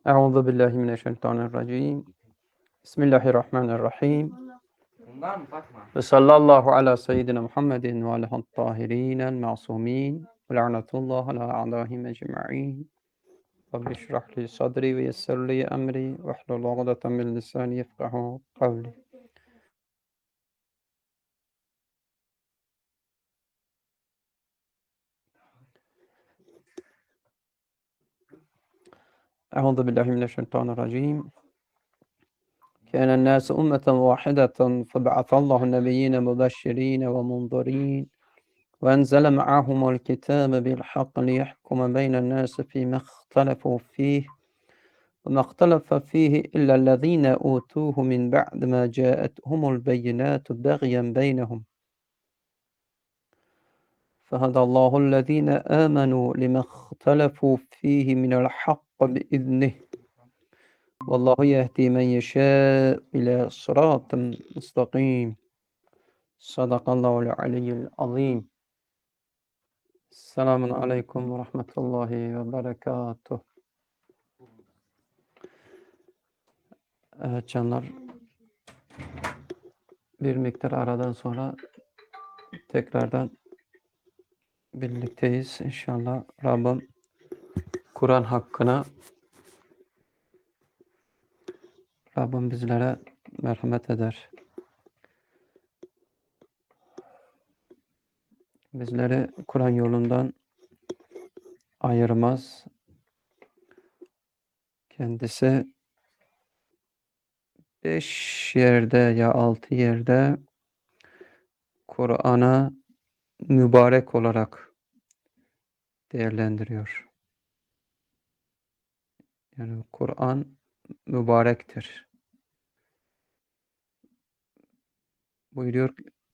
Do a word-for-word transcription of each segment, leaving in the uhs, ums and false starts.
Euzu billahi mineşşeytanirracim. Bismillahirrahmanirrahim. Ve sallallahu ala seyyidina Muhammedin ve aleyhi tahirinel masumin. Ve lanetullah ala a'dahim ecma'in. Rabbi şrah li sadri ve yessir li emri ve hlul ugdeten min lisani yefkahu kavli. Euzu billahi mineşşeytanirracim. كان الناس أمة واحدة فبعث الله النبيين مبشرين ومنذرين وأنزل معهم الكتاب بالحق ليحكم بين الناس فيما اختلفوا فيه وما اختلف فيه إلا الذين أوتوه من بعد ما جاءتهم البينات بغيا بينهم فهدى الله الذين آمنوا لما اختلفوا فيه من الحق بإذنه والله يهدي من يشاء إلى صراط مستقيم صدق الله العلي العظيم. Selamun aleyküm ve rahmetullahi ve berekatuh. Evet canlar, bir miktar aradan sonra tekrardan birlikteyiz. İnşallah Rabbim Kur'an hakkına Rabbim bizlere merhamet eder. Bizleri Kur'an yolundan ayırmaz. Kendisi beş yerde ya altı yerde Kur'an'a mübarek olarak değerlendiriyor. Yani Kur'an mübarektir. Buyuruyor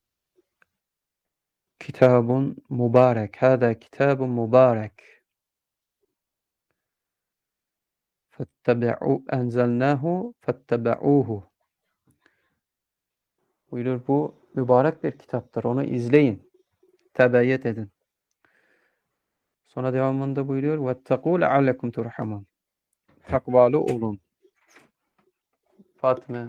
kitabun mübarek. Hâdâ kitabun mübarek. Fettebe'u enzelnâhu fettebe'ûhu. Buyuruyor bu mübarek bir kitaptır. Onu izleyin. Tebeyyet edin. Sonra devamında buyuruyor وَاتَّقُوا لَعَلَّكُمْ تُرْحَمُونَ. Takvalı olun. Fatime.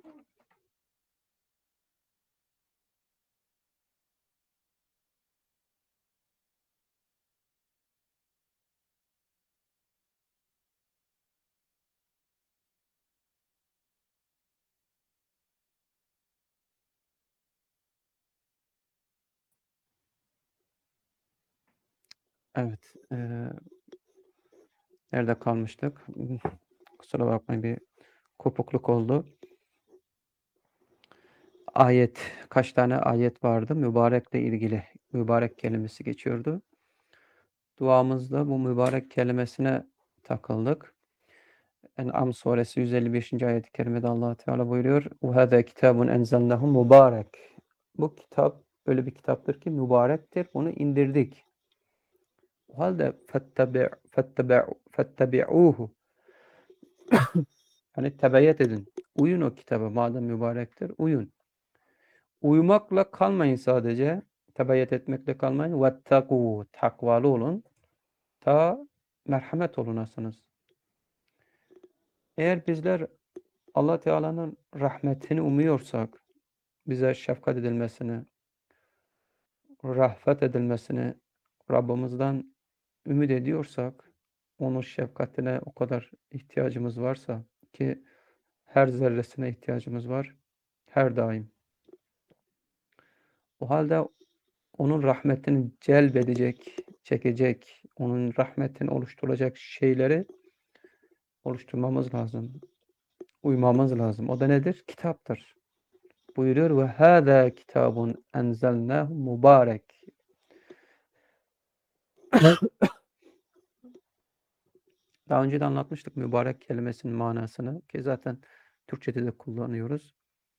Evet. E, nerede kalmıştık? Kusura bakmayın, bir kopukluk oldu. Ayet. Kaç tane ayet vardı? Mübarekle ilgili. Mübarek kelimesi geçiyordu. Duamızda bu mübarek kelimesine takıldık. En'am suresi yüz elli beşinci ayet-i kerimede Allah Teala buyuruyor. وَهَذَا كِتَابٌ اَنْزَلْنَهُ mübarek. Bu kitap öyle bir kitaptır ki mübarektir. Bunu indirdik. O halde فَاتَّبِعُوهُ yani tebeyyet edin. Uyun o kitaba. Madem mübarektir, uyun. Uyumakla kalmayın sadece. Tebeyyet etmekle kalmayın. وَاتَّقُوا takvalı olun. Ta merhamet olunasınız. Eğer bizler Allah Teala'nın rahmetini umuyorsak, bize şefkat edilmesini, rahmet edilmesini Rabbimizden ümit ediyorsak, onun şefkatine o kadar ihtiyacımız varsa ki her zerresine ihtiyacımız var, her daim. O halde onun rahmetini celbedecek, çekecek, onun rahmetini oluşturacak şeyleri oluşturmamız lazım. Uymamız lazım. O da nedir? Kitaptır. Buyuruyor ve hâzâ kitabun enzelnâhu mübarek. Daha önce de anlatmıştık mübarek kelimesinin manasını ki zaten Türkçe'de de kullanıyoruz.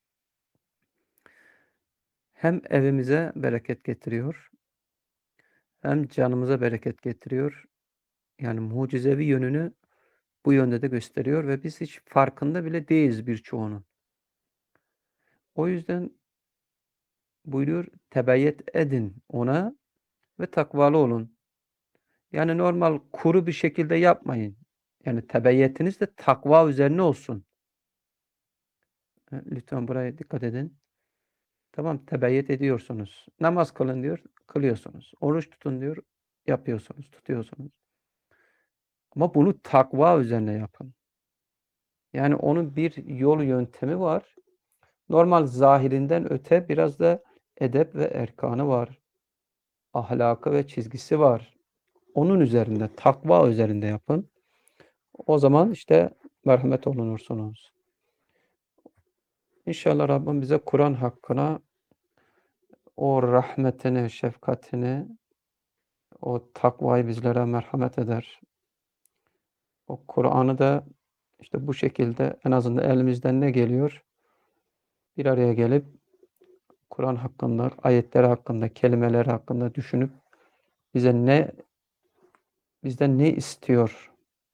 Hem evimize bereket getiriyor, hem canımıza bereket getiriyor. Yani mucizevi yönünü bu yönde de gösteriyor ve biz hiç farkında bile değiliz birçoğunun. O yüzden buyuruyor tebeyyet edin ona ve takvalı olun. Yani normal kuru bir şekilde yapmayın. Yani tebeyyetiniz de takva üzerine olsun. Lütfen buraya dikkat edin. Tamam, tebeyyet ediyorsunuz. Namaz kılın diyor, kılıyorsunuz. Oruç tutun diyor, yapıyorsunuz, tutuyorsunuz. Ama bunu takva üzerine yapın. Yani onun bir yol yöntemi var. Normal zahirinden öte biraz da edep ve erkanı var. Ahlakı ve çizgisi var. Onun üzerinde, takva üzerinde yapın. O zaman işte merhamet olunursunuz. İnşallah Rabbim bize Kur'an hakkına o rahmetini, şefkatini, o takvayı bizlere merhamet eder. O Kur'an'ı da işte bu şekilde en azından elimizden ne geliyor? Bir araya gelip Kur'an hakkında, ayetleri hakkında, kelimeleri hakkında düşünüp bize ne bizden ne istiyor?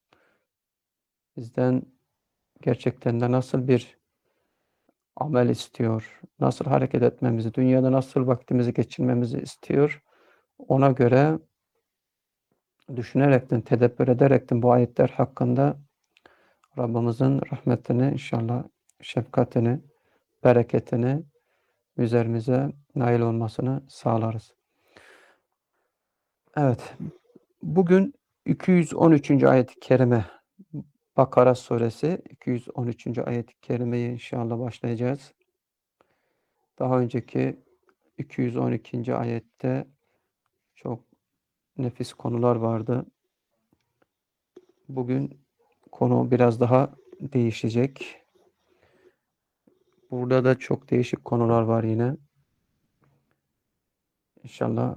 Bizden gerçekten de nasıl bir amel istiyor? Nasıl hareket etmemizi, dünyada nasıl vaktimizi geçirmemizi istiyor? Ona göre düşünerekten, tedebbür ederekten bu ayetler hakkında Rabbimizin rahmetini, inşallah şefkatini, bereketini üzerimize nail olmasını sağlarız. Evet, bugün iki yüz on üçüncü ayet-i kerime, Bakara suresi iki yüz on üçüncü ayet-i kerimeyi inşallah başlayacağız. Daha önceki iki yüz on ikinci ayette çok nefis konular vardı. Bugün konu biraz daha değişecek. Burada da çok değişik konular var yine. İnşallah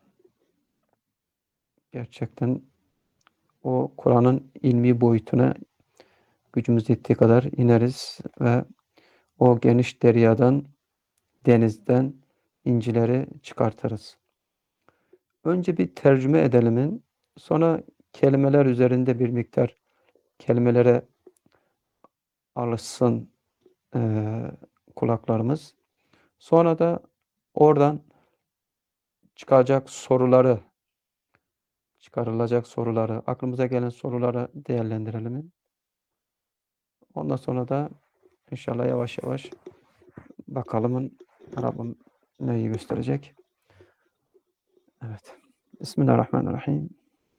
gerçekten o Kur'an'ın ilmi boyutuna gücümüz yettiği kadar ineriz ve o geniş deryadan, denizden incileri çıkartırız. Önce bir tercüme edelimin, sonra kelimeler üzerinde bir miktar kelimelere alışsın e, kulaklarımız. Sonra da oradan çıkacak soruları, çıkarılacak soruları, aklımıza gelen soruları değerlendirelim. Ondan sonra da inşallah yavaş yavaş bakalım Rabbim neyi gösterecek. Evet. Bismillahirrahmanirrahim.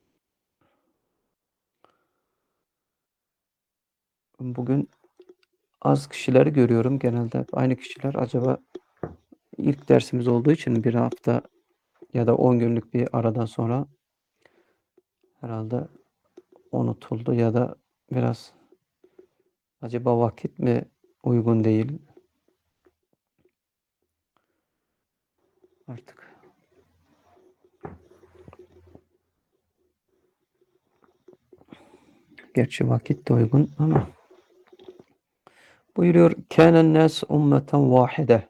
Bugün az kişileri görüyorum. Genelde aynı kişiler. Acaba ilk dersimiz olduğu için bir hafta ya da on günlük bir aradan sonra herhalde unutuldu ya da biraz acaba vakit mi uygun değil artık. Gerçi vakit de uygun ama buyuruyor kânen nâs ummeten vâhide.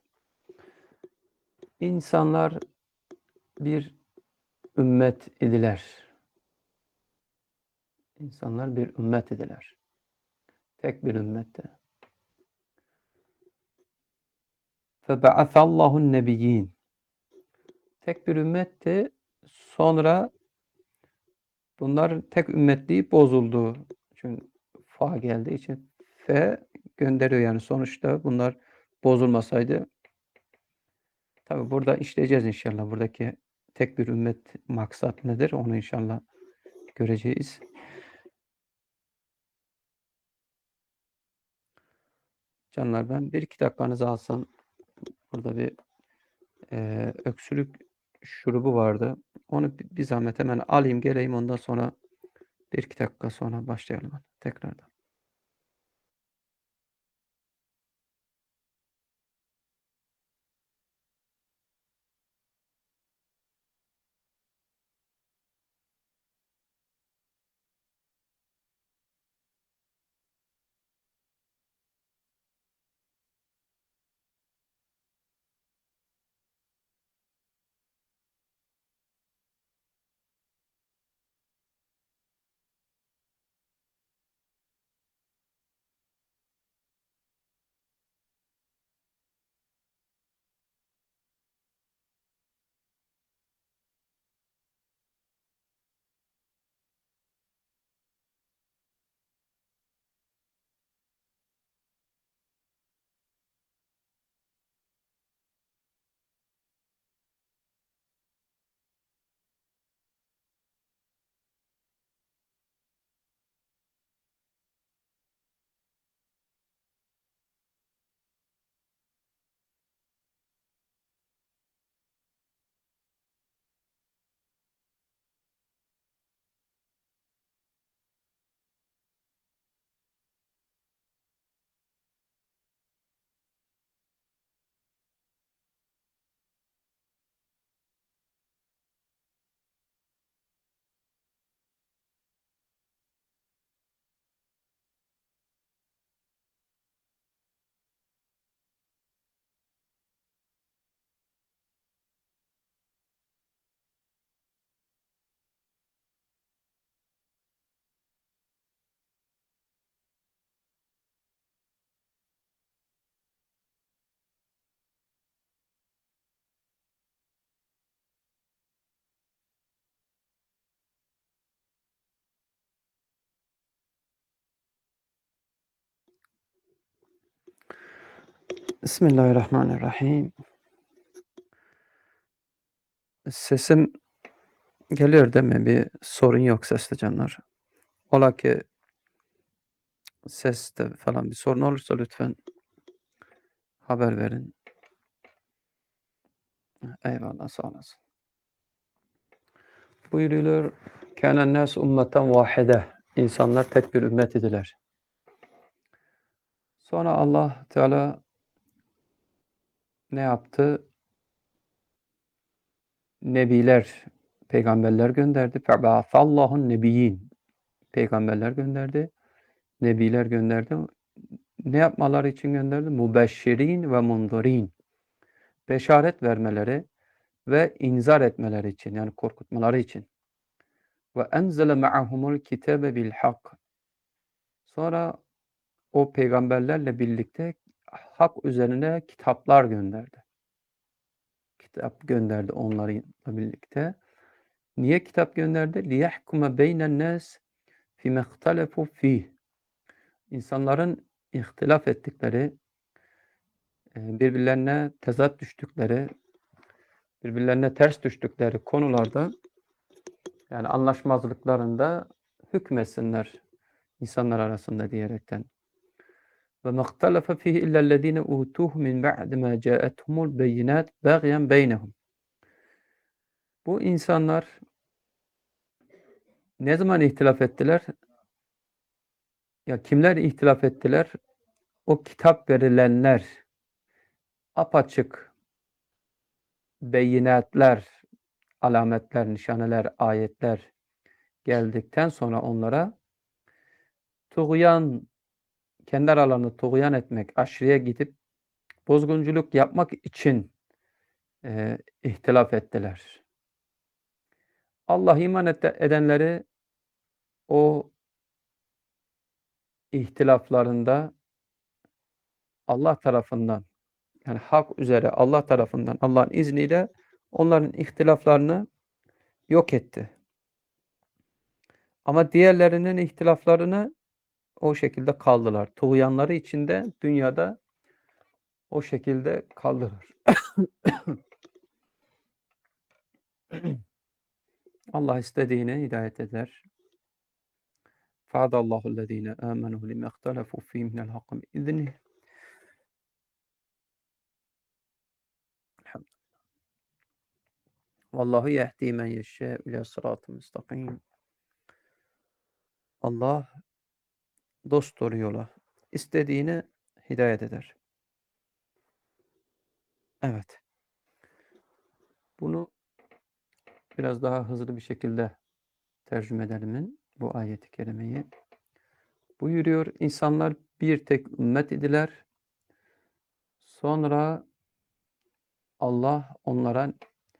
İnsanlar bir ümmet idiler. İnsanlar bir ümmet idiler. Tek bir ümmette. Febe'athallahun nebiyyin. Tek bir ümmetti. Sonra bunlar tek ümmetliği bozuldu. Çünkü fa geldiği için fe gönderiyor yani sonuçta bunlar bozulmasaydı. Tabi burada işleyeceğiz inşallah. Buradaki tek bir ümmet maksat nedir? Onu inşallah göreceğiz. Canlar ben bir iki dakikanızı alsam burada bir e, öksürük şurubu vardı. Onu bir, bir zahmet hemen alayım geleyim ondan sonra bir iki dakika sonra başlayalım tekrardan. Bismillahirrahmanirrahim. Sesim geliyor değil mi? Bir sorun yok seste canlar. Ola ki seste falan bir sorun olursa lütfen haber verin. Eyvallah, sağ olasın. Buyuruluyor, kânen nâs ummeten vâhide. İnsanlar tek bir ümmet idiler. Sonra Allah Teala ne yaptı? Nebiler, peygamberler gönderdi. Fe'bâfallâhun nebiyyin. Peygamberler gönderdi. Nebiler gönderdi. Ne yapmaları için gönderdi? Mubeşşirin ve mundirin. Beşaret vermeleri ve inzar etmeleri için, yani korkutmaları için. Ve enzele ma'ahumul kitabe bil hak. Sonra o peygamberlerle birlikte hak üzerine kitaplar gönderdi. Kitap gönderdi onlarla birlikte. Niye kitap gönderdi? Liyahkume beynen nas fîme ihtelefu fîh. İnsanların ihtilaf ettikleri, birbirlerine tezat düştükleri, birbirlerine ters düştükleri konularda, yani anlaşmazlıklarında hükmetsinler insanlar arasında diyerekten. Ve mahtalafe fihi illellezine utuh min ba'd ma ca'atuhumul beyinat bagyan beynehum. Bu insanlar ne zaman ihtilaf ettiler? Ya kimler ihtilaf ettiler? O kitap verilenler, apaçık beyinatler, alametler, nişaneler, ayetler geldikten sonra onlara tuğyan, kendi aralarında tuğyan etmek, aşırıya gidip bozgunculuk yapmak için e, ihtilaf ettiler. Allah iman edenleri o ihtilaflarında Allah tarafından, yani hak üzere Allah tarafından, Allah'ın izniyle onların ihtilaflarını yok etti. Ama diğerlerinin ihtilaflarını o şekilde kaldılar. Tuğyanları içinde dünyada o şekilde kaldılar. Allah istediğine hidayet eder. Fa'adallahu ellezine amenu lima ihtelefu fihi minel hakkı biiznih. Vallahu yehdi men yeşâ ila sıratı müstakim. Allah dost doğru yola istediğini hidayet eder. Evet. Bunu biraz daha hızlı bir şekilde tercüme edelim bu ayet-i kerimeyi. Buyuruyor, insanlar bir tek ümmet idiler. Sonra Allah onlara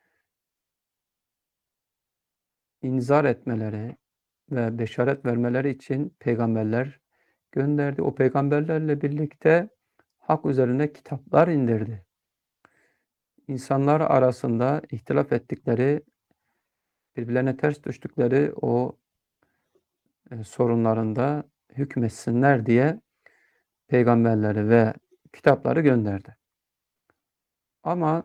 inzar etmeleri ve beşaret vermeleri için peygamberler gönderdi. O peygamberlerle birlikte hak üzerine kitaplar indirdi. İnsanlar arasında ihtilaf ettikleri, birbirlerine ters düştükleri o e, sorunlarında hükmetsinler diye peygamberleri ve kitapları gönderdi. Ama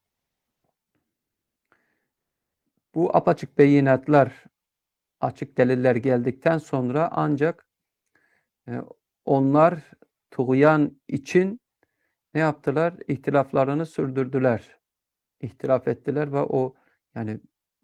bu apaçık beyinatlar, açık deliller geldikten sonra ancak e, onlar tuğyan için ne yaptılar? İhtilaflarını sürdürdüler. İhtilaf ettiler ve o, yani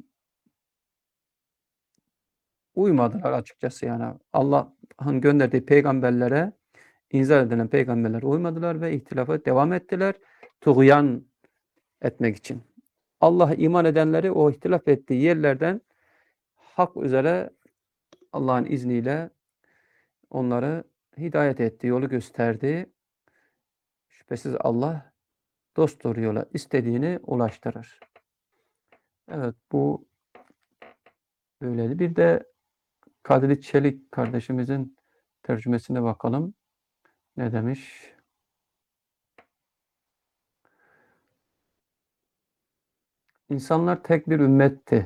uymadılar açıkçası yani. Allah'ın gönderdiği peygamberlere, inzar edilen peygamberlere uymadılar ve ihtilafa devam ettiler. Tuğyan etmek için. Allah iman edenleri o ihtilaf ettiği yerlerden hak üzere Allah'ın izniyle onları hidayet etti, yolu gösterdi. Şüphesiz Allah dost doğru yola istediğini ulaştırır. Evet, bu böyleydi. Bir de Kadri Çelik kardeşimizin tercümesine bakalım. Ne demiş? İnsanlar tek bir ümmetti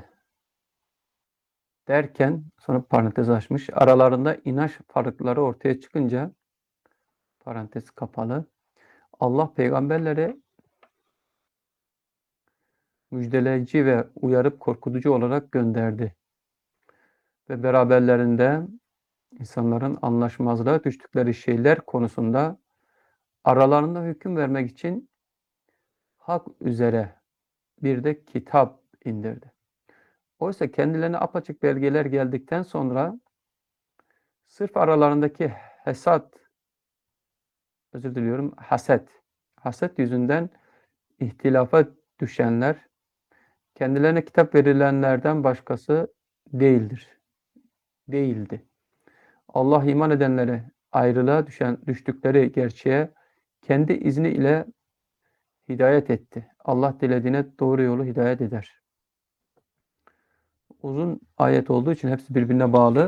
derken sonra parantez açmış. Aralarında inanç farklılıkları ortaya çıkınca parantez kapalı. Allah peygamberlere müjdeleyici ve uyarıp korkutucu olarak gönderdi. Ve beraberlerinde insanların anlaşmazlığa düştükleri şeyler konusunda aralarında hüküm vermek için hak üzere bir de kitap indirdi. Oysa kendilerine apaçık belgeler geldikten sonra sırf aralarındaki hesat, özür diliyorum, haset, haset yüzünden ihtilafa düşenler kendilerine kitap verilenlerden başkası değildir. Değildi. Allah iman edenlere ayrılığa düşen, düştükleri gerçeğe kendi izni ile hidayet etti. Allah dilediğine doğru yolu hidayet eder. Uzun ayet olduğu için hepsi birbirine bağlı.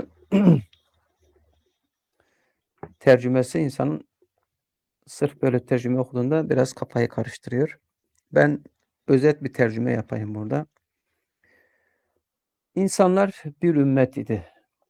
Tercümesi insanın sırf böyle tercüme okuduğunda biraz kafayı karıştırıyor. Ben özet bir tercüme yapayım burada. İnsanlar bir ümmet idi.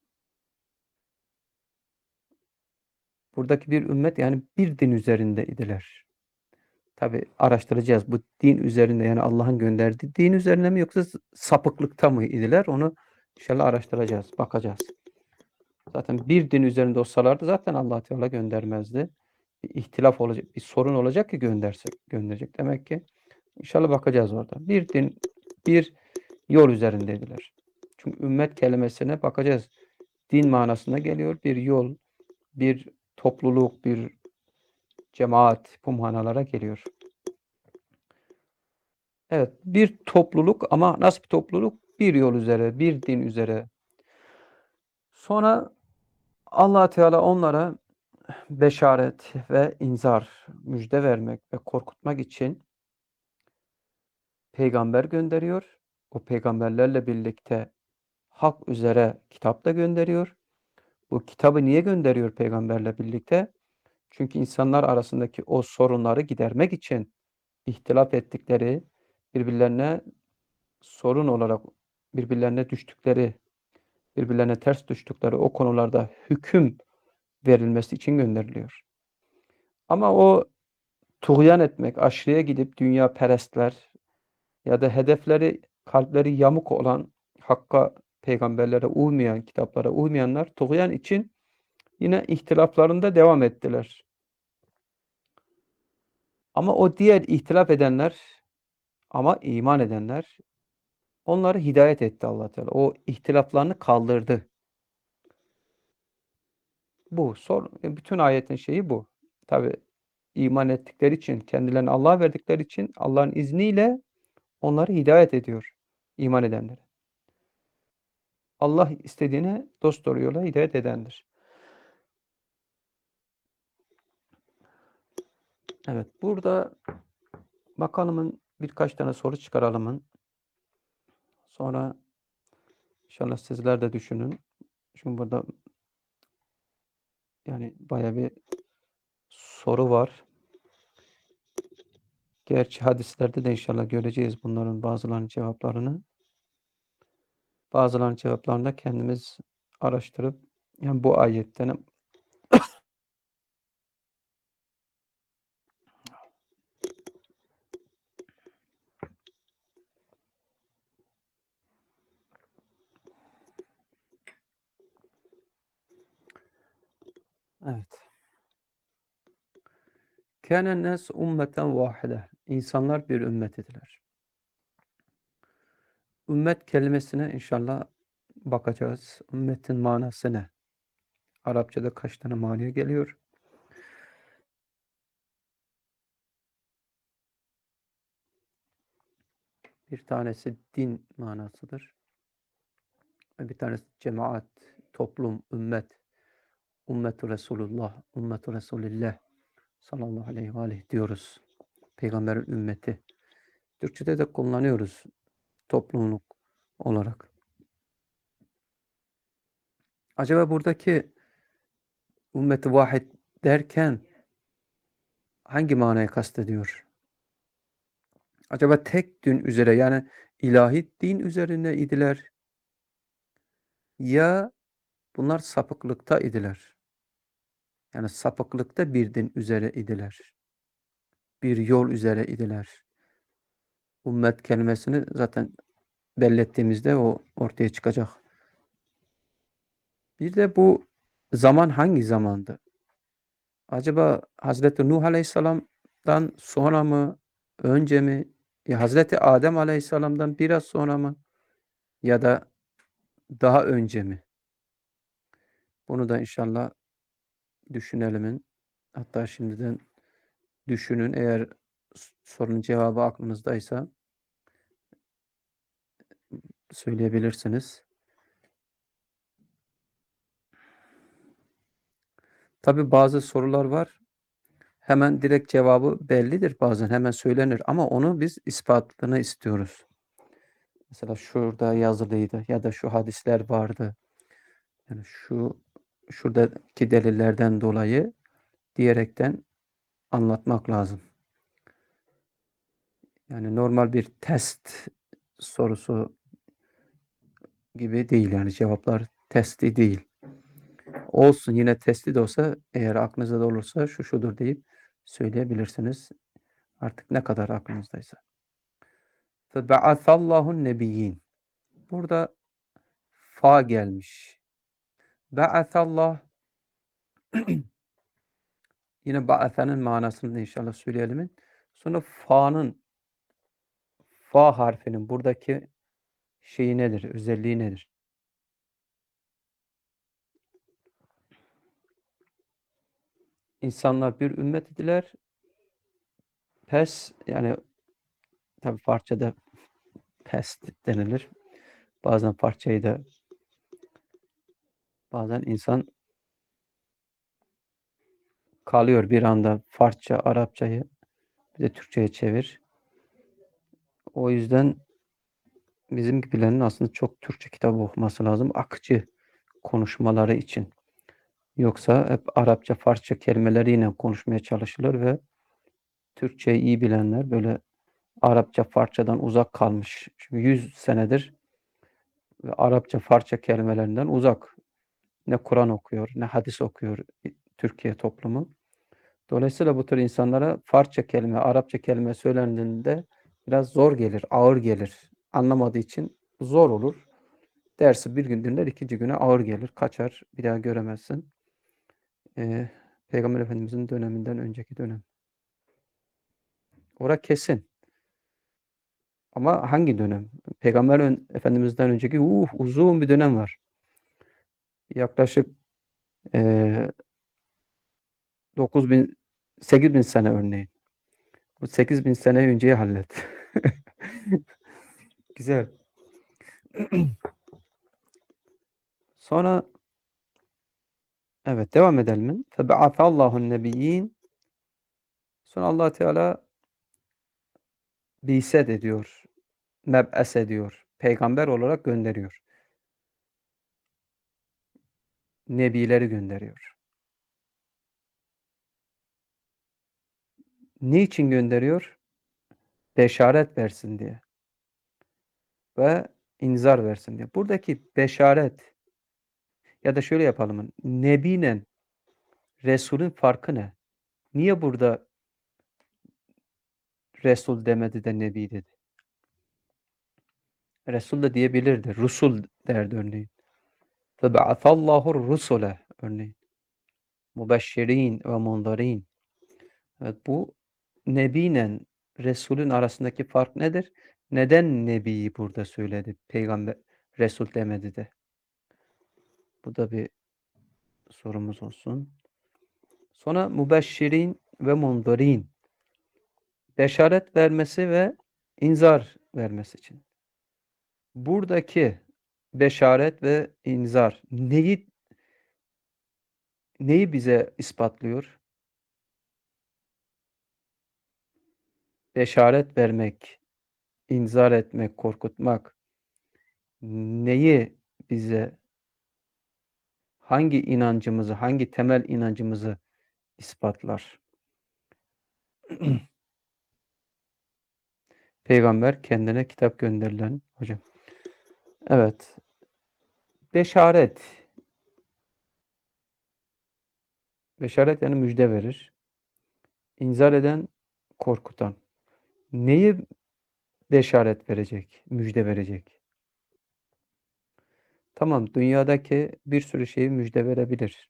Buradaki bir ümmet yani bir din üzerinde idiler. Tabi araştıracağız. Bu din üzerinde yani Allah'ın gönderdiği din üzerine mi yoksa sapıklıkta mı idiler? Onu inşallah araştıracağız, bakacağız. Zaten bir din üzerinde olsalardı zaten Allah Teala göndermezdi. Bir ihtilaf olacak, bir sorun olacak ki göndersek, gönderecek. Demek ki inşallah bakacağız orada. Bir din, bir yol üzerindeydiler. Çünkü ümmet kelimesine bakacağız. Din manasına geliyor. Bir yol, bir topluluk, bir cemaat bu manalara geliyor. Evet, bir topluluk ama nasıl bir topluluk? Bir yol üzere, bir din üzere. Sonra Allah Teala onlara beşaret ve inzar, müjde vermek ve korkutmak için peygamber gönderiyor. O peygamberlerle birlikte hak üzere kitap da gönderiyor. Bu kitabı niye gönderiyor peygamberle birlikte? Çünkü insanlar arasındaki o sorunları gidermek için ihtilaf ettikleri, birbirlerine sorun olarak birbirlerine düştükleri, birbirlerine ters düştükleri o konularda hüküm verilmesi için gönderiliyor. Ama o tuğyan etmek, aşırıya gidip dünya perestler ya da hedefleri, kalpleri yamuk olan, hakka, peygamberlere uymayan, kitaplara uymayanlar tuğyan için yine ihtilaflarında devam ettiler. Ama o diğer ihtilaf edenler ama iman edenler onları hidayet etti Allah Teala. O ihtilaflarını kaldırdı. Bu sor bütün ayetin şeyi bu. Tabi iman ettikleri için, kendilerini Allah'a verdikleri için Allah'ın izniyle onları hidayet ediyor. İman edenleri. Allah istediğine dost doğru yola hidayet edendir. Evet, burada bakalımın birkaç tane soru çıkaralımın. Sonra inşallah sizler de düşünün. Çünkü burada yani bayağı bir soru var. Gerçi hadislerde de inşallah göreceğiz bunların bazılarının cevaplarını. Bazılarının cevaplarını da kendimiz araştırıp yani bu ayetten evet. Kânen nâs ummeten vâhide. İnsanlar bir ümmet idiler. Ümmet kelimesine inşallah bakacağız. Ümmetin manası ne? Arapçada kaç tane manaya geliyor? Bir tanesi din manasıdır. Bir tanesi cemaat, toplum, ümmet. Ümmet-i Resulullah, Ümmet-i Resulillah sallallahu aleyhi ve aleyh diyoruz. Peygamberin ümmeti. Türkçede de kullanıyoruz toplumluk olarak. Acaba buradaki ümmet-i vahid derken hangi manayı kastediyor? Acaba tek din üzere yani ilahi din üzerine idiler ya bunlar sapıklıkta idiler? Yani sapıklıkta bir din üzere idiler. bir yol üzere idiler. Ümmet kelimesini zaten belli ettiğimizde o ortaya çıkacak. Bir de bu zaman hangi zamandı? Acaba Hazreti Nuh Aleyhisselam'dan sonra mı, önce mi? Ya Hazreti Adem Aleyhisselam'dan biraz sonra mı? Ya da daha önce mi? Bunu da inşallah düşünelim. Hatta şimdiden düşünün. Eğer sorunun cevabı aklınızdaysa söyleyebilirsiniz. Tabii bazı sorular var. Hemen direkt cevabı bellidir bazen. Hemen söylenir ama onu biz ispatını istiyoruz. Mesela şurada yazılıydı ya da şu hadisler vardı. Yani şu şuradaki delillerden dolayı diyerekten anlatmak lazım. Yani normal bir test sorusu gibi değil, yani cevaplar testi değil. Olsun, yine testi de olsa eğer aklınızda da olursa şu şudur deyip söyleyebilirsiniz. Artık ne kadar aklınızdaysa. Febe'athallahun nebiyyin. Burada fa gelmiş. Be'athallah yine ba'athanın manasını da inşallah söyleyelim. Sonra fa'nın fa harfinin buradaki şeyi nedir? Özelliği nedir? İnsanlar bir ümmet idiler. Pes, yani tabii parçada pes denilir. Bazen parçayı da bazen insan kalıyor bir anda Farsça, Arapçayı bir de Türkçe'ye çevir. O yüzden bizim gibilerin aslında çok Türkçe kitabı okuması lazım. Akıcı konuşmaları için. Yoksa hep Arapça, Farsça kelimeleriyle konuşmaya çalışılır ve Türkçeyi iyi bilenler böyle Arapça, Farsçadan uzak kalmış. Çünkü yüz senedir ve Arapça, Farsça kelimelerinden uzak. Ne Kur'an okuyor, ne hadis okuyor Türkiye toplumu. Dolayısıyla bu tür insanlara Farsça kelime, Arapça kelime söylendiğinde biraz zor gelir, ağır gelir. Anlamadığı için zor olur. Dersi bir gün dinler, ikinci güne ağır gelir, kaçar, bir daha göremezsin. Ee, Peygamber Efendimizin döneminden önceki dönem. Ora kesin. Ama hangi dönem? Peygamber Efendimiz'den önceki uh, uzun bir dönem var. Yaklaşık e, dokuz bin, sekiz bin sene örneğin. Bu sekiz bin sene önceyi hallet. Güzel. Sonra evet, devam edelim. Febe'atallahun nebiyyin. Sonra Allah Teala bi'set ediyor. Meb'es ediyor. Peygamber olarak gönderiyor. Nebileri gönderiyor. Niçin gönderiyor? Beşaret versin diye. Ve inzar versin diye. Buradaki beşaret ya da şöyle yapalım. Nebiyle Resul'ün farkı ne? Niye burada Resul demedi de Nebi dedi? Resul de diyebilirdi. Rusul derdi örneğin. Febe'atallahu rusule örneğin. Mubeşşirin ve mundarin. Evet, bu Nebiyle Resul'ün arasındaki fark nedir? Neden Nebi'yi burada söyledi? Peygamber Resul demedi de. Bu da bir sorumuz olsun. Sonra mubeşşirin ve mundarin. Beşaret vermesi ve inzar vermesi için. Buradaki beşaret ve inzar neyi neyi bize ispatlıyor? Beşaret vermek, inzar etmek, korkutmak neyi bize, hangi inancımızı, hangi temel inancımızı ispatlar? Peygamber kendine kitap gönderilen hocam. Evet. Beşaret. Beşaret yani müjde verir. İnzar eden korkutan. Neyi beşaret verecek, müjde verecek? Tamam, dünyadaki bir sürü şeyi müjde verebilir.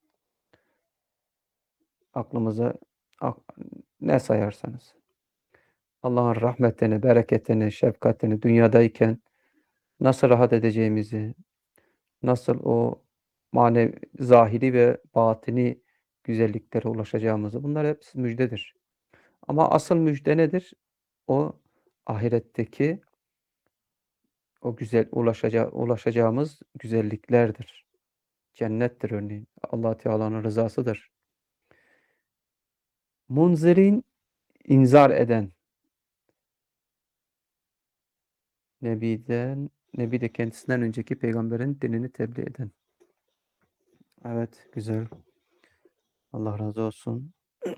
Aklımıza ak ne sayarsanız. Allah'ın rahmetini, bereketini, şefkatini dünyadayken nasıl rahat edeceğimizi, nasıl o manevi, zahiri ve batini güzelliklere ulaşacağımızı, bunlar hepsi müjdedir. Ama asıl müjde nedir? O ahiretteki o güzel ulaşaca ulaşacağımız güzelliklerdir. Cennettir örneğin. Allah Teala'nın rızasıdır. Munzirin, inzar eden. Nebiden, Nebi de kendisinden önceki peygamberin dinini tebliğ eden. Evet, güzel. Allah razı olsun.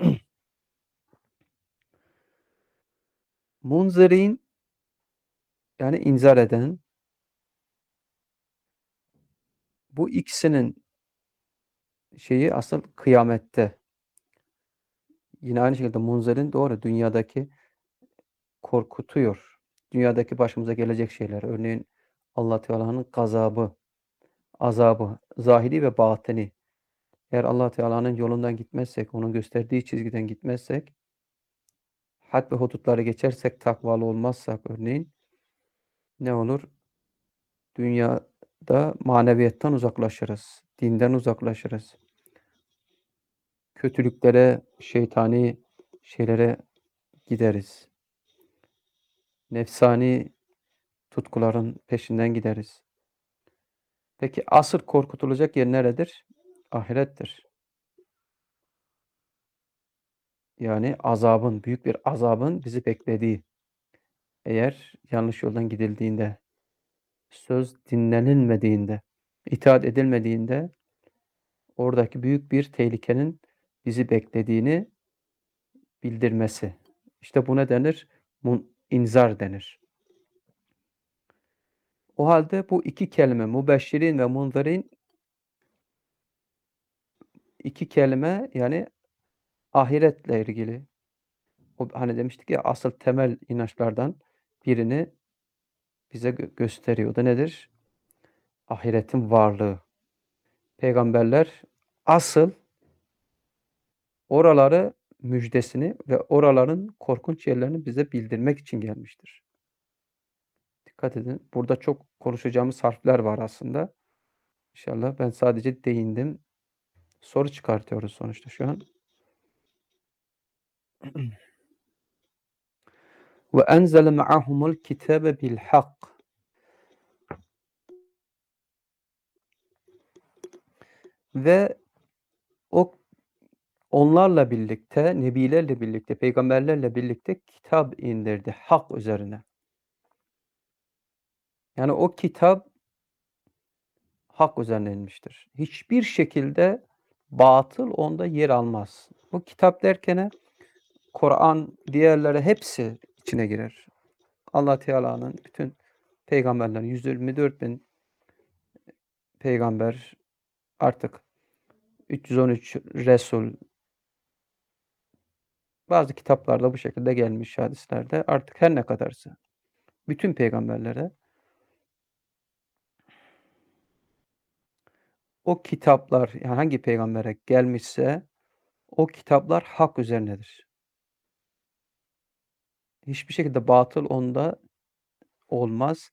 Munzirin, yani inzar eden. Bu ikisinin şeyi asıl kıyamette. Yine aynı şekilde munzirin doğru dünyadaki korkutuyor. Dünyadaki başımıza gelecek şeyler. Örneğin Allah Teala'nın gazabı, azabı, zahiri ve batini. Eğer Allah Teala'nın yolundan gitmezsek, onun gösterdiği çizgiden gitmezsek, had ve hudutları geçersek, takvalı olmazsak örneğin ne olur? Dünyada maneviyattan uzaklaşırız, dinden uzaklaşırız. Kötülüklere, şeytani şeylere gideriz. Nefsani tutkuların peşinden gideriz. Peki asıl korkutulacak yer neredir? Ahirettir. Yani azabın, büyük bir azabın bizi beklediği. Eğer yanlış yoldan gidildiğinde, söz dinlenilmediğinde, itaat edilmediğinde oradaki büyük bir tehlikenin bizi beklediğini bildirmesi. İşte bu ne denir? Mun, inzar denir. O halde bu iki kelime, mübeşşirin ve munzirin, iki kelime yani ahiretle ilgili. O, hani demiştik ya, asıl temel inançlardan birini bize gö gösteriyor. O da nedir? Ahiretin varlığı. Peygamberler asıl oraları müjdesini ve oraların korkunç yerlerini bize bildirmek için gelmiştir. Dikkat edin. Burada çok konuşacağımız harfler var aslında. İnşallah ben sadece değindim. Soru çıkartıyoruz sonuçta şu an. Ve enzele ma'ahumul kitabe bil hak. Ve o onlarla birlikte, nebilerle birlikte, peygamberlerle birlikte kitap indirdi hak üzerine. Yani o kitap hak üzerine inmiştir. Hiçbir şekilde batıl onda yer almaz. Bu kitap derken Kur'an, diğerleri hepsi içine girer. Allah Teala'nın bütün peygamberlerin yüz yirmi dört bin peygamber, artık üç yüz on üç Resul, bazı kitaplarda bu şekilde gelmiş hadislerde, artık her ne kadarsa bütün peygamberlere o kitaplar, yani hangi peygambere gelmişse o kitaplar hak üzerinedir. Hiçbir şekilde batıl onda olmaz.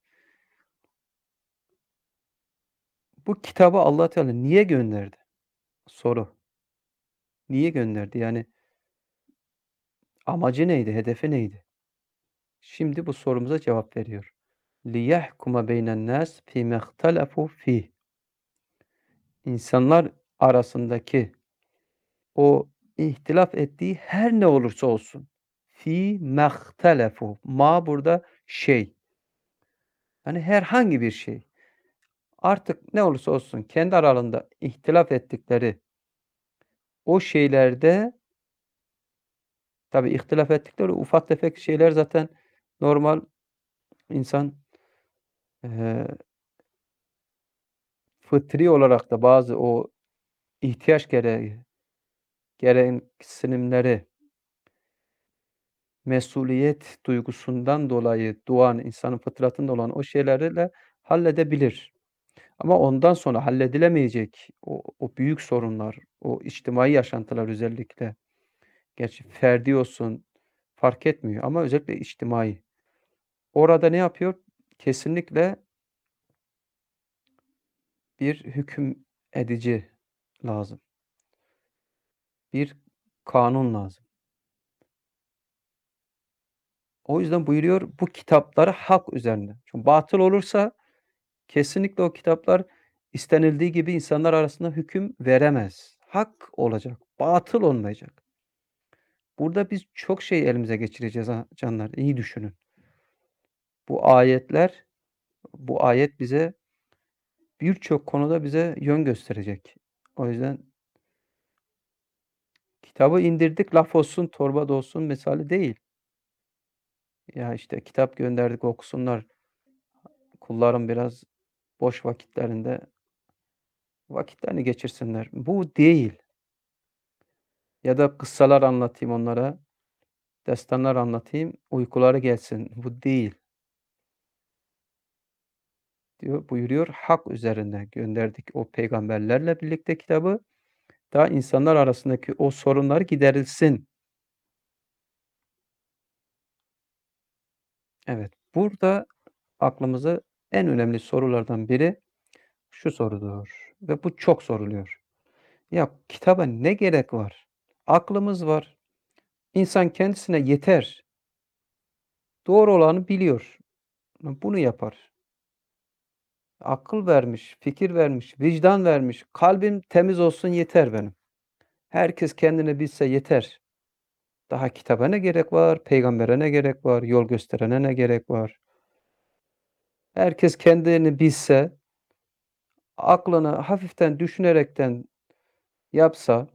Bu kitabı Allah Teala niye gönderdi? Soru. Niye gönderdi? Yani amacı neydi? Hedefi neydi? Şimdi bu sorumuza cevap veriyor. لِيَحْكُمَ بَيْنَ النَّاسِ فِي مَا اخْتَلَفُوا فِيهِ. İnsanlar arasındaki o ihtilaf ettiği her ne olursa olsun. Fi mehtelefu. Ma burada şey. Yani herhangi bir şey. Artık ne olursa olsun kendi aralarında ihtilaf ettikleri o şeylerde, tabii ihtilaf ettikleri ufak tefek şeyler zaten normal insan eee, fıtri olarak da bazı o ihtiyaç gereği gereksinimleri mesuliyet duygusundan dolayı doğan, insanın fıtratında olan o şeylerle halledebilir. Ama ondan sonra halledilemeyecek o o büyük sorunlar, o içtimai yaşantılar özellikle, gerçi ferdi olsun fark etmiyor ama özellikle içtimai. Orada ne yapıyor? Kesinlikle bir hüküm edici lazım. Bir kanun lazım. O yüzden buyuruyor, bu kitapları hak üzerine. Çünkü batıl olursa kesinlikle o kitaplar istenildiği gibi insanlar arasında hüküm veremez. Hak olacak, batıl olmayacak. Burada biz çok şey elimize geçireceğiz ha canlar, iyi düşünün. Bu ayetler, bu ayet bize birçok konuda bize yön gösterecek. O yüzden kitabı indirdik, laf olsun, torba dolsun misali değil. Ya, işte, kitap gönderdik okusunlar, kullarım biraz boş vakitlerinde vakitlerini geçirsinler. Bu değil. Ya da kıssalar anlatayım onlara, destanlar anlatayım, uykuları gelsin. Bu değil. Diyor, buyuruyor, hak üzerine gönderdik o peygamberlerle birlikte kitabı. Daha insanlar arasındaki o sorunlar giderilsin. Evet, burada aklımıza en önemli sorulardan biri şu sorudur ve bu çok soruluyor. Ya, kitaba ne gerek var? Aklımız var. İnsan kendisine yeter. Doğru olanı biliyor. Bunu yapar. Akıl vermiş, fikir vermiş, vicdan vermiş. Kalbim temiz olsun yeter benim. Herkes kendini bilse yeter. Daha kitaba ne gerek var? Peygambere ne gerek var? Yol gösterene ne gerek var? Herkes kendini bilse, aklını hafiften düşünerekten yapsa,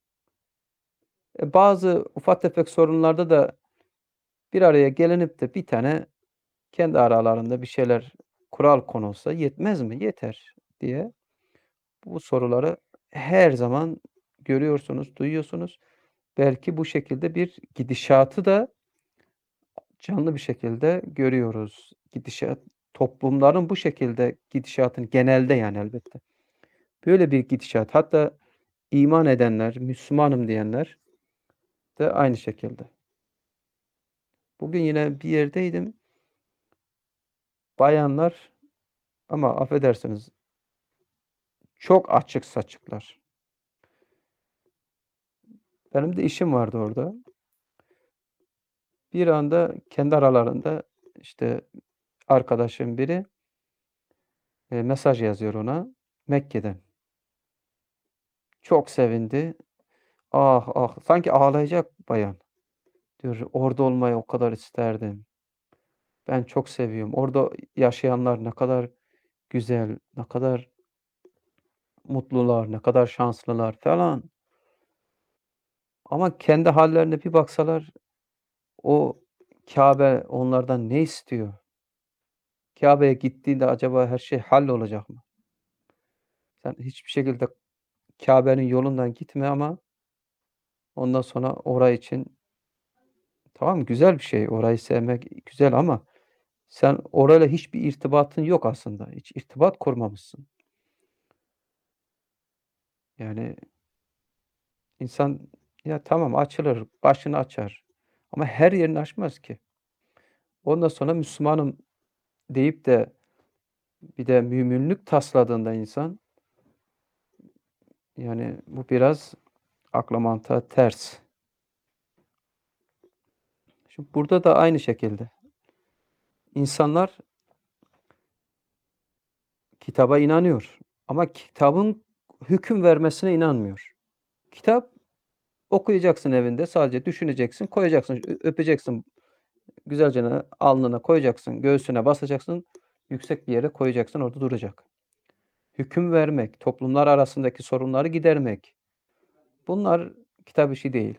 e, bazı ufak tefek sorunlarda da bir araya gelinip de bir tane kendi aralarında bir şeyler kural konulsa yetmez mi? Yeter diye bu soruları her zaman görüyorsunuz, duyuyorsunuz. Belki bu şekilde bir gidişatı da canlı bir şekilde görüyoruz. Gidişat toplumların bu şekilde gidişatını genelde yani elbette. Böyle bir gidişat. Hatta iman edenler, Müslümanım diyenler de aynı şekilde. Bugün yine bir yerdeydim. Bayanlar ama affedersiniz çok açık saçıklar. Benim de işim vardı orada. Bir anda kendi aralarında işte arkadaşım biri, eee, mesaj yazıyor ona Mekke'den. Çok sevindi. Ah, ah, sanki ağlayacak bayan. Diyor, "Orada olmayı o kadar isterdim. Ben çok seviyorum. Orada yaşayanlar ne kadar güzel, ne kadar mutlular, ne kadar şanslılar." falan. Ama kendi hâllerine bir baksalar o Kâbe onlardan ne istiyor? Kâbe'ye gittiğinde acaba her şey hallolacak mı? Sen hiçbir şekilde Kâbe'nin yolundan gitme ama ondan sonra orayı için tamam güzel bir şey, orayı sevmek güzel ama sen orayla hiçbir irtibatın yok aslında. Hiç irtibat kurmamışsın. Yani insan ya tamam açılır, başını açar ama her yerini açmaz ki. Ondan sonra Müslümanım deyip de bir de müminlik tasladığında insan yani bu biraz akla mantığa ters. Şimdi burada da aynı şekilde insanlar kitaba inanıyor ama kitabın hüküm vermesine inanmıyor. Kitap okuyacaksın evinde, sadece düşüneceksin, koyacaksın, ö öpeceksin, güzelce alnına koyacaksın, göğsüne basacaksın, yüksek bir yere koyacaksın, orada duracak. Hüküm vermek, toplumlar arasındaki sorunları gidermek, bunlar kitap işi değil.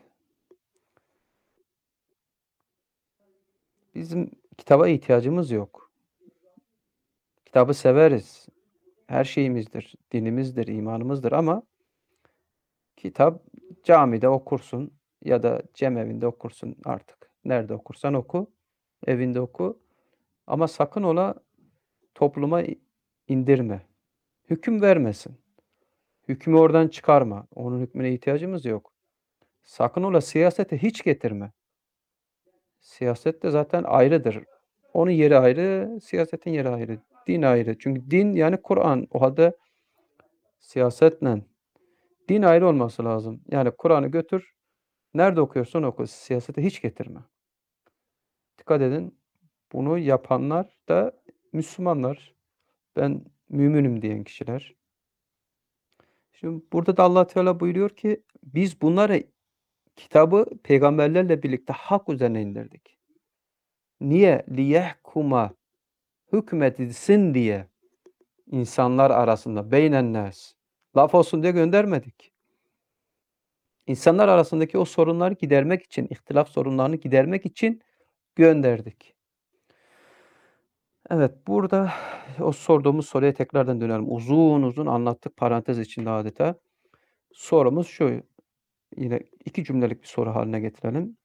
Bizim kitaba ihtiyacımız yok. Kitabı severiz. Her şeyimizdir, dinimizdir, imanımızdır ama kitap camide okursun ya da cemevinde okursun artık. Nerede okursan oku, evinde oku ama sakın ola topluma indirme. Hüküm vermesin. Hükmü oradan çıkarma. Onun hükmüne ihtiyacımız yok. Sakın ola siyasete hiç getirme. Siyaset de zaten ayrıdır. Onun yeri ayrı, siyasetin yeri ayrı. Din ayrı. Çünkü din yani Kur'an. O halde siyasetle din ayrı olması lazım. Yani Kur'an'ı götür, nerede okuyorsun oku. Siyasete hiç getirme. Dikkat edin. Bunu yapanlar da Müslümanlar. Ben müminim diyen kişiler. Şimdi burada da Allah Teala buyuruyor ki biz bunları kitabı peygamberlerle birlikte hak üzerine indirdik. Niye? Liyehkuma hükmedilsin diye insanlar arasında beynennâs laf olsun diye göndermedik. İnsanlar arasındaki o sorunları gidermek için, ihtilaf sorunlarını gidermek için gönderdik. Evet, burada o sorduğumuz soruya tekrardan dönelim. Uzun uzun anlattık parantez içinde adeta. Sorumuz şu, yine iki cümlelik bir soru haline getirelim.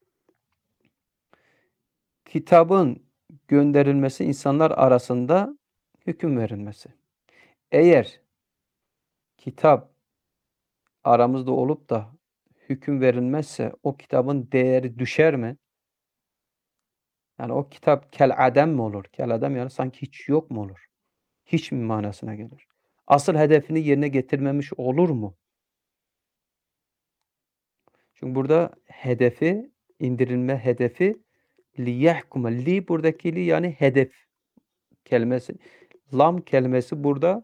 Kitabın gönderilmesi insanlar arasında hüküm verilmesi. Eğer kitap aramızda olup da hüküm verilmezse o kitabın değeri düşer mi? Yani o kitap kel'adem mi olur? Kel'adem yani sanki hiç yok mu olur? Hiç mi manasına gelir? Asıl hedefini yerine getirmemiş olur mu? Çünkü burada hedefi, indirilme hedefi liyehkume. Li buradaki li yani hedef kelimesi. Lam kelimesi burada.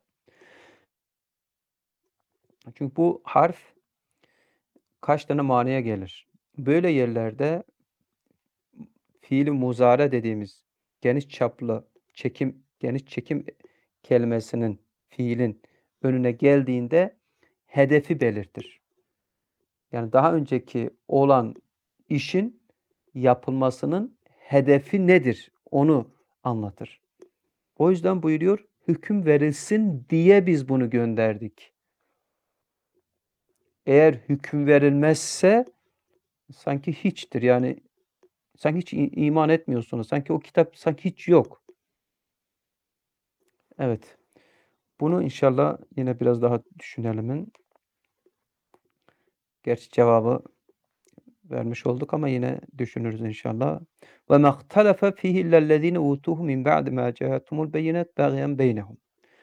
Çünkü bu harf kaç tane manaya gelir? Böyle yerlerde fiili muzare dediğimiz geniş çaplı çekim, geniş çekim kelimesinin, fiilin önüne geldiğinde hedefi belirtir. Yani daha önceki olan işin yapılmasının hedefi nedir? Onu anlatır. O yüzden buyuruyor, hüküm verilsin diye biz bunu gönderdik. Eğer hüküm verilmezse sanki hiçtir. Yani sanki hiç iman etmiyorsunuz. Sanki o kitap sanki hiç yok. Evet. Bunu inşallah yine biraz daha düşünelim. Gerçi cevabı vermiş olduk ama yine düşünürüz inşallah. Ve mahtalafe fihi illellezine utuhu min ba'di ma ca'atumul beyinat bagyan beynehum.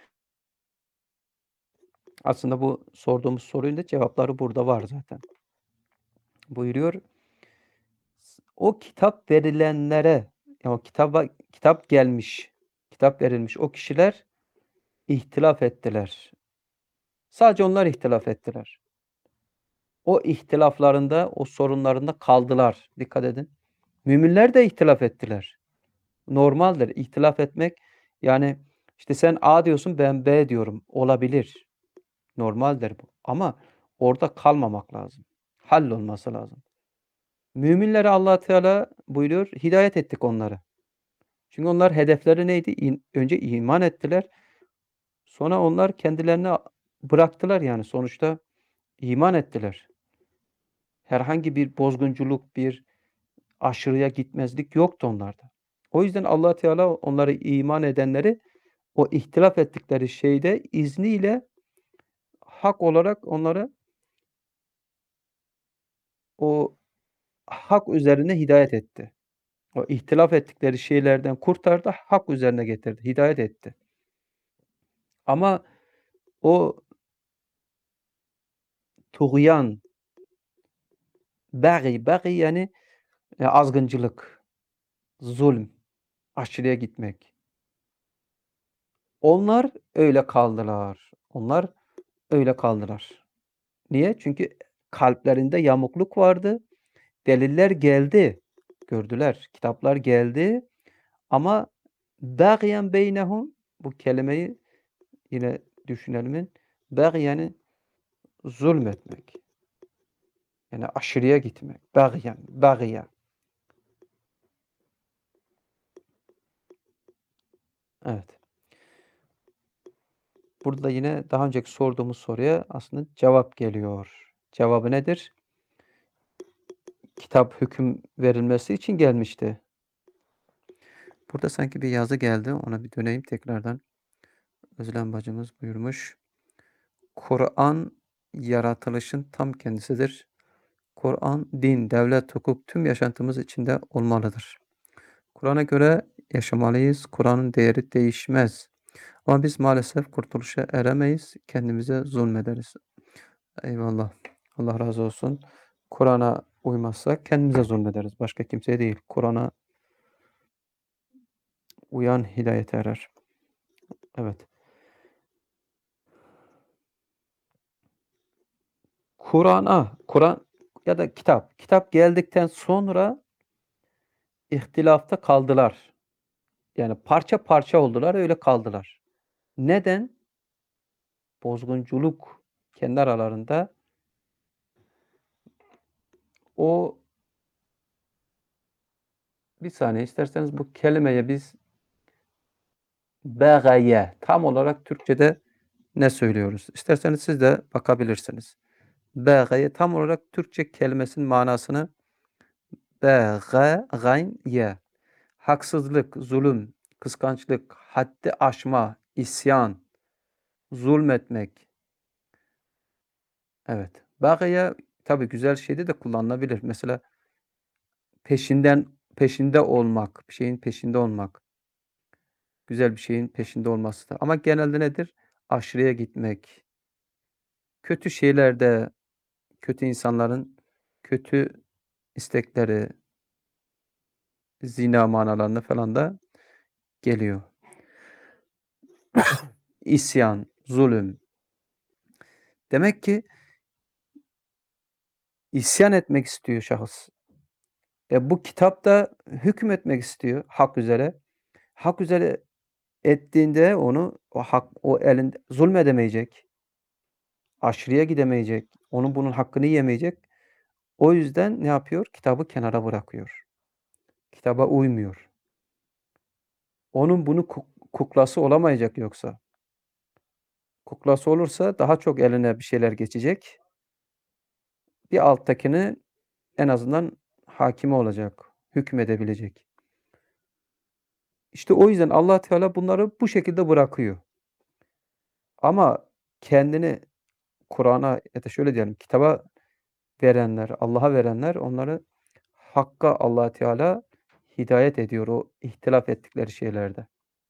Aslında bu sorduğumuz sorunun da cevapları burada var zaten. Buyuruyor. O kitap verilenlere, yani o kitaba kitap gelmiş, kitap verilmiş o kişiler ihtilaf ettiler. Sadece onlar ihtilaf ettiler. O ihtilaflarında, o sorunlarında kaldılar. Dikkat edin. Müminler de ihtilaf ettiler. Normaldir ihtilaf etmek. Yani işte sen A diyorsun, ben B diyorum. Olabilir. Normaldir bu. Ama orada kalmamak lazım. Hallolması lazım. Müminlere Allah Teala buyuruyor, hidayet ettik onları. Çünkü onlar hedefleri neydi? İn, önce iman ettiler. Sonra onlar kendilerini bıraktılar yani sonuçta iman ettiler. Herhangi bir bozgunculuk, bir aşırıya gitmezlik yoktu onlarda. O yüzden Allah Teala onları iman edenleri o ihtilaf ettikleri şeyde izniyle hak olarak onları o hak üzerine hidayet etti. O ihtilaf ettikleri şeylerden kurtardı, hak üzerine getirdi, hidayet etti. Ama o tuğyan, bagi, bagi yani e, azgıncılık, zulm, aşırıya gitmek. Onlar öyle kaldılar. Onlar öyle kaldılar. Niye? Çünkü kalplerinde yamukluk vardı. Deliller geldi. Gördüler. Kitaplar geldi. Ama bâgiyen beynehum bu kelimeyi yine düşünelim. Bâgi yani zulmetmek. Yani aşırıya gitmek. Bâgiyen, bâgiye. Evet. Burada yine daha önceki sorduğumuz soruya aslında cevap geliyor. Cevabı nedir? kitap hüküm verilmesi için gelmişti. Burada sanki bir yazı geldi. Ona bir döneyim tekrardan. Özlem bacımız buyurmuş. Kur'an yaratılışın tam kendisidir. Kur'an, din, devlet, hukuk tüm yaşantımız içinde olmalıdır. Kur'an'a göre yaşamalıyız. Kur'an'ın değeri değişmez. Ama biz maalesef kurtuluşa eremeyiz. Kendimize zulmederiz. Eyvallah. Allah razı olsun. Kur'an'a uymazsak kendimize zulmederiz. Başka kimseye değil. Kur'an'a uyan hidayete erer. Evet. Kur'an'a, Kur'an ya da kitap. Kitap geldikten sonra ihtilafta kaldılar. Yani parça parça oldular, öyle kaldılar. Neden? Bozgunculuk kendi aralarında o bir saniye isterseniz bu kelimeye biz begaye tam olarak Türkçe'de ne söylüyoruz? İsterseniz siz de bakabilirsiniz. Begaye tam olarak Türkçe kelimesinin manasını begaye haksızlık, zulüm, kıskançlık, haddi aşma, isyan, zulmetmek. Evet. Bagaya tabii güzel şeyde de kullanılabilir. Mesela peşinden peşinde olmak, bir şeyin peşinde olmak. Güzel bir şeyin peşinde olması da. Ama genelde nedir? Aşırıya gitmek. Kötü şeylerde, kötü insanların kötü istekleri, zina manalarına falan da geliyor. İsyan, zulüm. Demek ki isyan etmek istiyor şahıs. E bu kitap da hükmetmek istiyor hak üzere. Hak üzere ettiğinde onu o hak o elinde zulmedemeyecek. Aşırıya gidemeyecek. Onun bunun hakkını yemeyecek. O yüzden ne yapıyor? Kitabı kenara bırakıyor. Kitaba uymuyor. Onun bunu kuk kuklası olamayacak yoksa. Kuklası olursa daha çok eline bir şeyler geçecek. Bir alttakini en azından hakimi olacak, hükmedebilecek. İşte o yüzden Allah Teala bunları bu şekilde bırakıyor. Ama kendini Kur'an'a ya da şöyle diyelim, kitaba verenler, Allah'a verenler onları hakka Allah Teala hidayet ediyor o ihtilaf ettikleri şeylerde.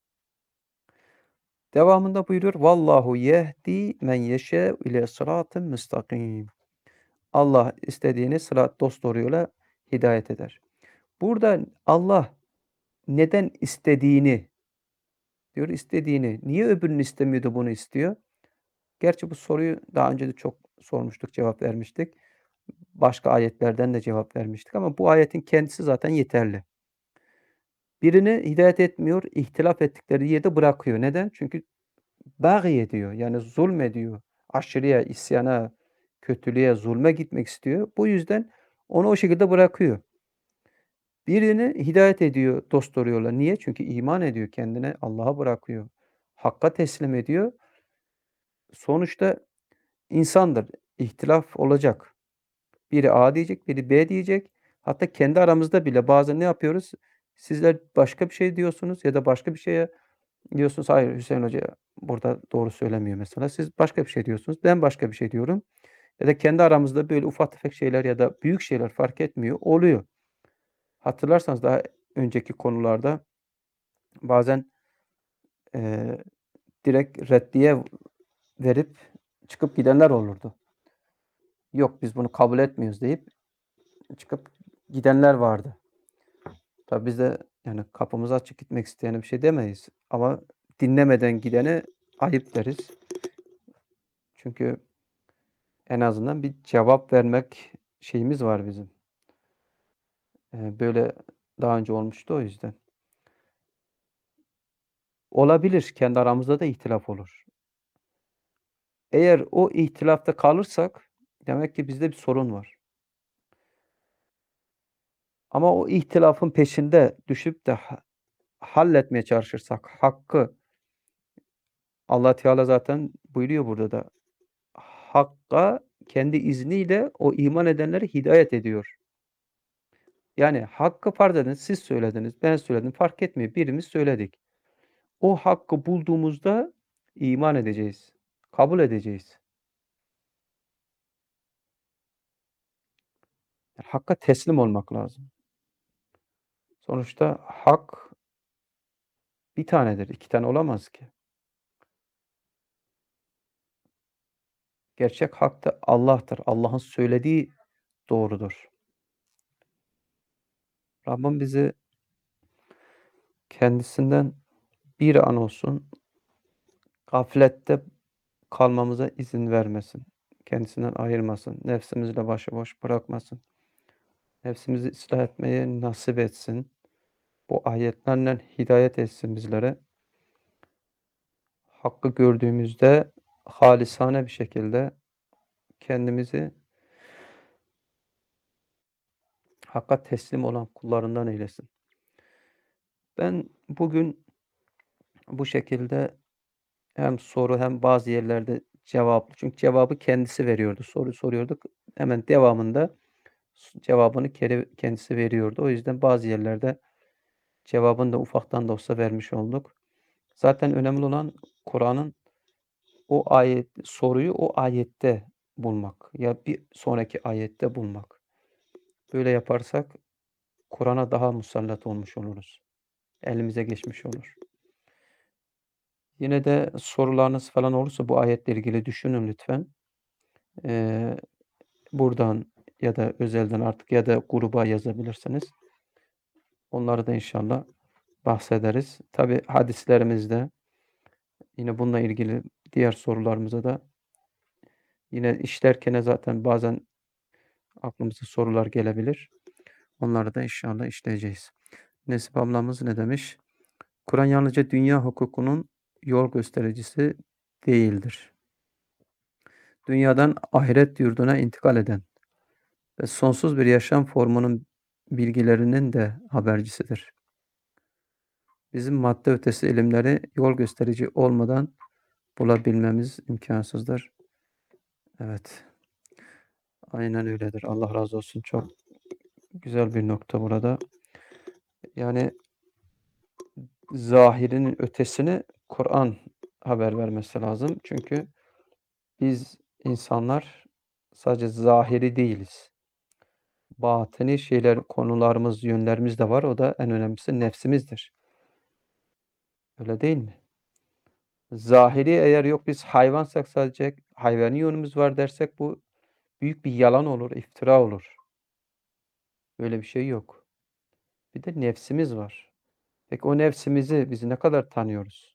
Devamında buyuruyor: "Vallahu yehdi men yeşâ ile sıratın müstakim." Allah istediğini sırat dosdoğru yola hidayet eder. Burada Allah neden istediğini diyor, istediğini. Niye öbürünü istemiyordu, bunu istiyor? Gerçi bu soruyu daha önce de çok sormuştuk, cevap vermiştik. Başka ayetlerden de cevap vermiştik ama bu ayetin kendisi zaten yeterli. Birini hidayet etmiyor, ihtilaf ettikleri yerde bırakıyor. Neden? Çünkü bâgî ediyor, yani zulmediyor. Aşırıya, isyana, kötülüğe, zulme gitmek istiyor. Bu yüzden onu o şekilde bırakıyor. Birini hidayet ediyor dosdoğru yola. Niye? Çünkü iman ediyor, kendine Allah'a bırakıyor. Hakka teslim ediyor. Sonuçta insandır, ihtilaf olacak. Biri A diyecek, biri B diyecek. Hatta kendi aramızda bile bazen ne yapıyoruz? Sizler başka bir şey diyorsunuz ya da başka bir şeye diyorsunuz. Hayır, Hüseyin Hoca burada doğru söylemiyor mesela. Siz başka bir şey diyorsunuz. Ben başka bir şey diyorum. Ya da kendi aramızda böyle ufak tefek şeyler ya da büyük şeyler fark etmiyor, oluyor. Hatırlarsanız daha önceki konularda bazen, eee, direkt reddiye verip çıkıp gidenler olurdu. Yok, biz bunu kabul etmiyoruz deyip çıkıp gidenler vardı. Tabii biz de yani kapımız açık, gitmek isteyene bir şey demeyiz ama dinlemeden gidene ayıp deriz. Çünkü en azından bir cevap vermek şeyimiz var bizim. Eee, böyle daha önce olmuştu o yüzden. Olabilir, kendi aramızda da ihtilaf olur. Eğer o ihtilafta kalırsak demek ki bizde bir sorun var. Ama o ihtilafın peşinde düşüp de ha halletmeye çalışırsak hakkı Allah Teala zaten buyuruyor burada da hakka kendi izniyle o iman edenleri hidayet ediyor. Yani hakkı farz edin, siz söylediniz, ben söyledim, fark etmiyor. Birimiz söyledik. O hakkı bulduğumuzda iman edeceğiz, kabul edeceğiz. Yani hakka teslim olmak lazım. Sonuçta hak bir tanedir, iki tane olamaz ki. Gerçek hak da Allah'tır. Allah'ın söylediği doğrudur. Rabbim bizi kendisinden bir an olsun gaflette kalmamıza izin vermesin. Kendisinden ayırmasın. Nefsimizle başıboş bırakmasın. Nefsimizi ıslah etmeyi nasip etsin. Bu ayetlerle hidayet etsin bizlere. Hakkı gördüğümüzde halisane bir şekilde kendimizi hakka teslim olan kullarından eylesin. Ben bugün bu şekilde hem soru hem bazı yerlerde cevap, çünkü cevabı kendisi veriyordu. Soru soruyorduk. Hemen devamında cevabını kere kendisi veriyordu. O yüzden bazı yerlerde cevabını da ufaktan da olsa vermiş olduk. Zaten önemli olan Kur'an'ın o ayet soruyu o ayette bulmak ya bir sonraki ayette bulmak. Böyle yaparsak Kur'an'a daha musallat olmuş oluruz. Elimize geçmiş olur. Yine de sorularınız falan olursa bu ayetle ilgili düşünün lütfen. Eee, buradan ya da özelden artık ya da gruba yazabilirsiniz. Onları da inşallah bahsederiz. Tabi hadislerimizde yine bununla ilgili diğer sorularımıza da yine işlerken zaten bazen aklımıza sorular gelebilir. Onları da inşallah işleyeceğiz. Nesip ablamız ne demiş? Kur'an yalnızca dünya hukukunun yol göstericisi değildir. Dünyadan ahiret yurduna intikal eden ve sonsuz bir yaşam formunun bilgilerinin de habercisidir. Bizim madde ötesi ilimleri yol gösterici olmadan bulabilmemiz imkansızdır. Evet, aynen öyledir. Allah razı olsun. Çok güzel bir nokta burada. Yani zahirinin ötesini Kur'an haber vermesi lazım. Çünkü biz insanlar sadece zahiri değiliz. Batini şeyler, konularımız, yönlerimiz de var. O da en önemlisi nefsimizdir. Öyle değil mi? Zahiri eğer yok biz hayvansak sadece hayvani yönümüz var dersek bu büyük bir yalan olur, iftira olur. Böyle bir şey yok. Bir de nefsimiz var. Peki o nefsimizi biz ne kadar tanıyoruz?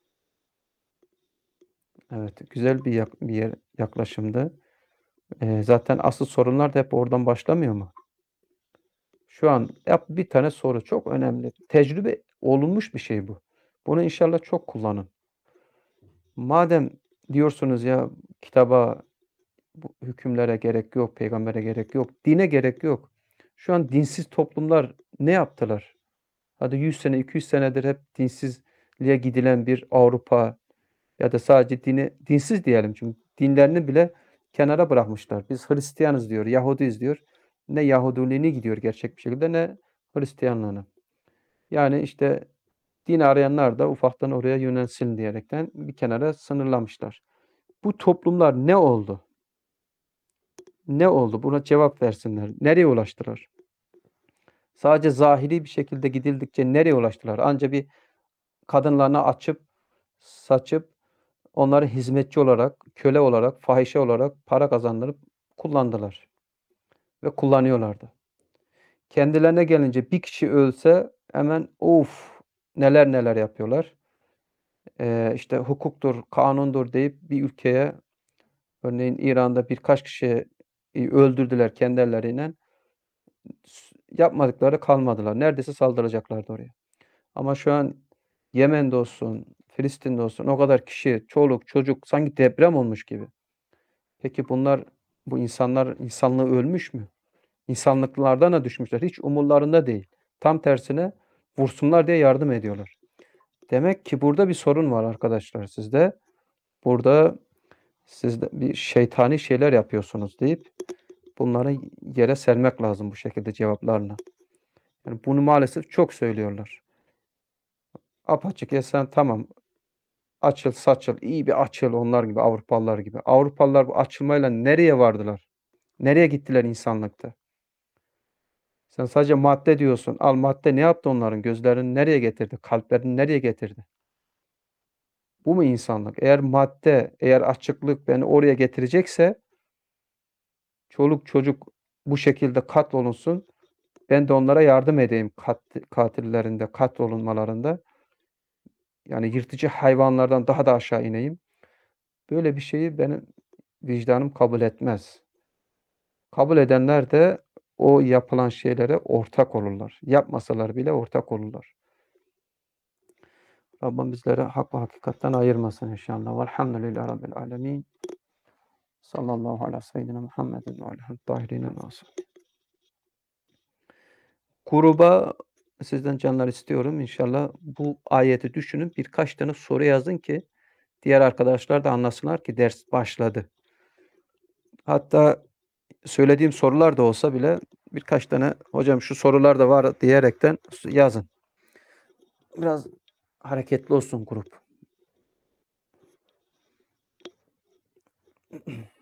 Evet, güzel bir yak bir yer yaklaşımdı. Eee, zaten asıl sorunlar da hep oradan başlamıyor mu? Şu an yap bir tane soru çok önemli. Tecrübe olunmuş bir şey bu. Bunu inşallah çok kullanın. Madem diyorsunuz ya kitaba, bu hükümlere gerek yok, peygambere gerek yok, dine gerek yok. Şu an dinsiz toplumlar ne yaptılar? Hadi yüz sene, iki yüz senedir hep dinsizliğe gidilen bir Avrupa ya da sadece dini dinsiz diyelim çünkü dinlerini bile kenara bırakmışlar. Biz Hristiyanız diyor, Yahudiyiz diyor. Ne Yahudiliğini gidiyor gerçek bir şekilde ne Hristiyanlığını. Yani işte din arayanlar da ufaktan oraya yönelsin diyerekten bir kenara sınırlamışlar. Bu toplumlar ne oldu? Ne oldu? Buna cevap versinler. Nereye ulaştılar? Sadece zahiri bir şekilde gidildikçe nereye ulaştılar? Anca bir kadınlarına açıp, saçıp, onları hizmetçi olarak, köle olarak, fahişe olarak para kazandırıp kullandılar ve kullanıyorlardı. Kendilerine gelince bir kişi ölse hemen of neler neler yapıyorlar. Eee, işte hukuktur, kanundur deyip bir ülkeye örneğin İran'da birkaç kişiyi öldürdüler kendi elleriyle. Yapmadıkları kalmadılar. Neredeyse saldıracaklardı oraya. Ama şu an Yemen'de olsun, Filistin'de olsun o kadar kişi, çoluk, çocuk sanki deprem olmuş gibi. Peki bunlar, bu insanlar insanlığı ölmüş mü? İnsanlıklardan da düşmüşler. Hiç umurlarında değil. Tam tersine vursunlar diye yardım ediyorlar. Demek ki burada bir sorun var arkadaşlar sizde. Burada siz de bir şeytani şeyler yapıyorsunuz deyip bunları yere sermek lazım bu şekilde cevaplarla. Yani bunu maalesef çok söylüyorlar. Apaçık ya sen tamam açıl saçıl, iyi bir açıl onlar gibi, Avrupalılar gibi. Avrupalılar bu açılmayla nereye vardılar? Nereye gittiler insanlıkta? Sen sadece madde diyorsun. Al madde ne yaptı onların? Gözlerini nereye getirdi? Kalplerini nereye getirdi? Bu mu insanlık? Eğer madde, eğer açıklık beni oraya getirecekse çoluk çocuk bu şekilde katlolunsun. Ben de onlara yardım edeyim kat, katillerinde, katlolunmalarında. Yani yırtıcı hayvanlardan daha da aşağı ineyim. Böyle bir şeyi benim vicdanım kabul etmez. Kabul edenler de o yapılan şeylere ortak olurlar. Yapmasalar bile ortak olurlar. Rabbim bizleri hak ve hakikatten ayırmasın inşallah. Velhamdülillahi Rabbil alemin. Sallallahu ala seyyidina Muhammedin ve aleyhi tahirine nasıl. Gruba sizden canlar istiyorum. İnşallah bu ayeti düşünün. Birkaç tane soru yazın ki diğer arkadaşlar da anlasınlar ki ders başladı. Hatta söylediğim sorular da olsa bile birkaç tane hocam şu sorular da var diyerekten yazın. Biraz hareketli olsun grup.